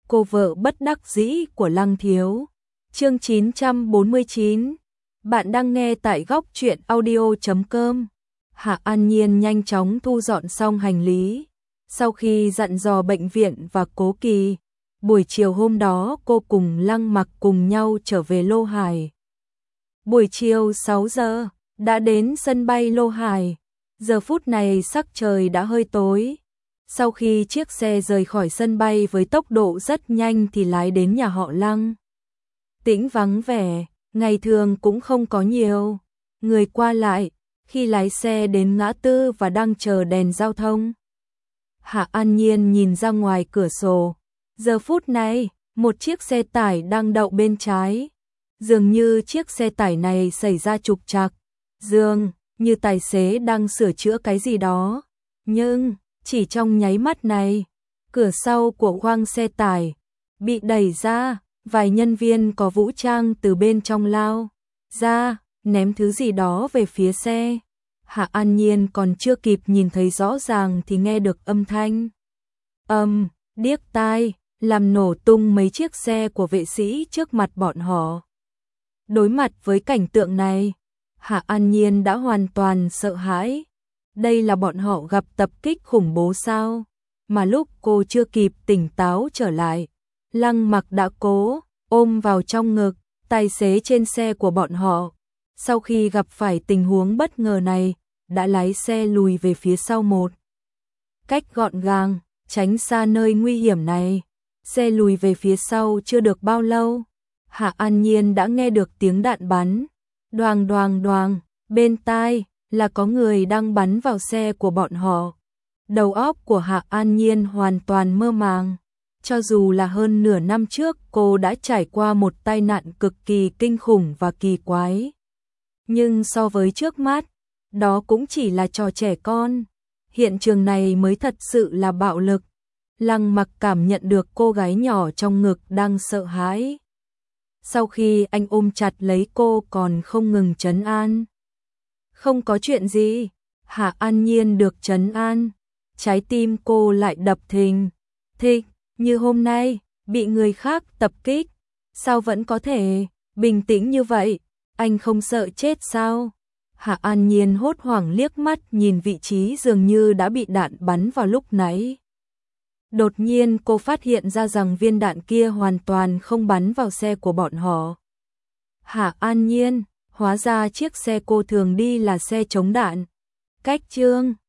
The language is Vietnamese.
cô vợ bất đắc dĩ của Lăng Thiếu. Chương 949. Bạn đang nghe tại góc truyện audio.com. Hạ An Nhiên nhanh chóng thu dọn xong hành lý. Sau khi dặn dò bệnh viện và Cố Kỳ, buổi chiều hôm đó cô cùng Lăng Mặc cùng nhau trở về Lô Hải. Buổi chiều 6 giờ, đã đến sân bay Lô Hải. Giờ phút này sắc trời đã hơi tối. Sau khi chiếc xe rời khỏi sân bay với tốc độ rất nhanh thì lái đến nhà họ Lăng. Tĩnh vắng vẻ, ngày thường cũng không có nhiều người qua lại. Khi lái xe đến ngã tư và đang chờ đèn giao thông, Hạ An Nhiên nhìn ra ngoài cửa sổ. Giờ phút này, một chiếc xe tải đang đậu bên trái. Dường như chiếc xe tải này xảy ra trục trặc, dường như tài xế đang sửa chữa cái gì đó. Nhưng, chỉ trong nháy mắt này, cửa sau của khoang xe tải bị đẩy ra, vài nhân viên có vũ trang từ bên trong lao ra, ném thứ gì đó về phía xe. Hạ An Nhiên còn chưa kịp nhìn thấy rõ ràng thì nghe được âm thanh điếc tai, làm nổ tung mấy chiếc xe của vệ sĩ trước mặt bọn họ. Đối mặt với cảnh tượng này, Hạ An Nhiên đã hoàn toàn sợ hãi. Đây là bọn họ gặp tập kích khủng bố sao? Mà lúc cô chưa kịp tỉnh táo trở lại, Lăng Mặc đã cố ôm vào trong ngực tài xế trên xe của bọn họ. Sau khi gặp phải tình huống bất ngờ này, đã lái xe lùi về phía sau một cách gọn gàng, tránh xa nơi nguy hiểm này. Xe lùi về phía sau chưa được bao lâu, Hạ An Nhiên đã nghe được tiếng đạn bắn. Đoàng đoàng đoàng, bên tai là có người đang bắn vào xe của bọn họ. Đầu óc của Hạ An Nhiên hoàn toàn mơ màng. Cho dù là hơn nửa năm trước cô đã trải qua một tai nạn cực kỳ kinh khủng và kỳ quái. Nhưng so với trước mắt, đó cũng chỉ là trò trẻ con. Hiện trường này mới thật sự là bạo lực. Lăng Mặc cảm nhận được cô gái nhỏ trong ngực đang sợ hãi. Sau khi anh ôm chặt lấy cô còn không ngừng trấn an. Không có chuyện gì, Hạ An Nhiên được trấn an. Trái tim cô lại đập thình thịch, như hôm nay, bị người khác tập kích. Sao vẫn có thể bình tĩnh như vậy, anh không sợ chết sao? Hạ An Nhiên hốt hoảng liếc mắt nhìn vị trí dường như đã bị đạn bắn vào lúc nãy. Đột nhiên cô phát hiện ra rằng viên đạn kia hoàn toàn không bắn vào xe của bọn họ. Hạ An Nhiên, hóa ra chiếc xe cô thường đi là xe chống đạn. Cách chương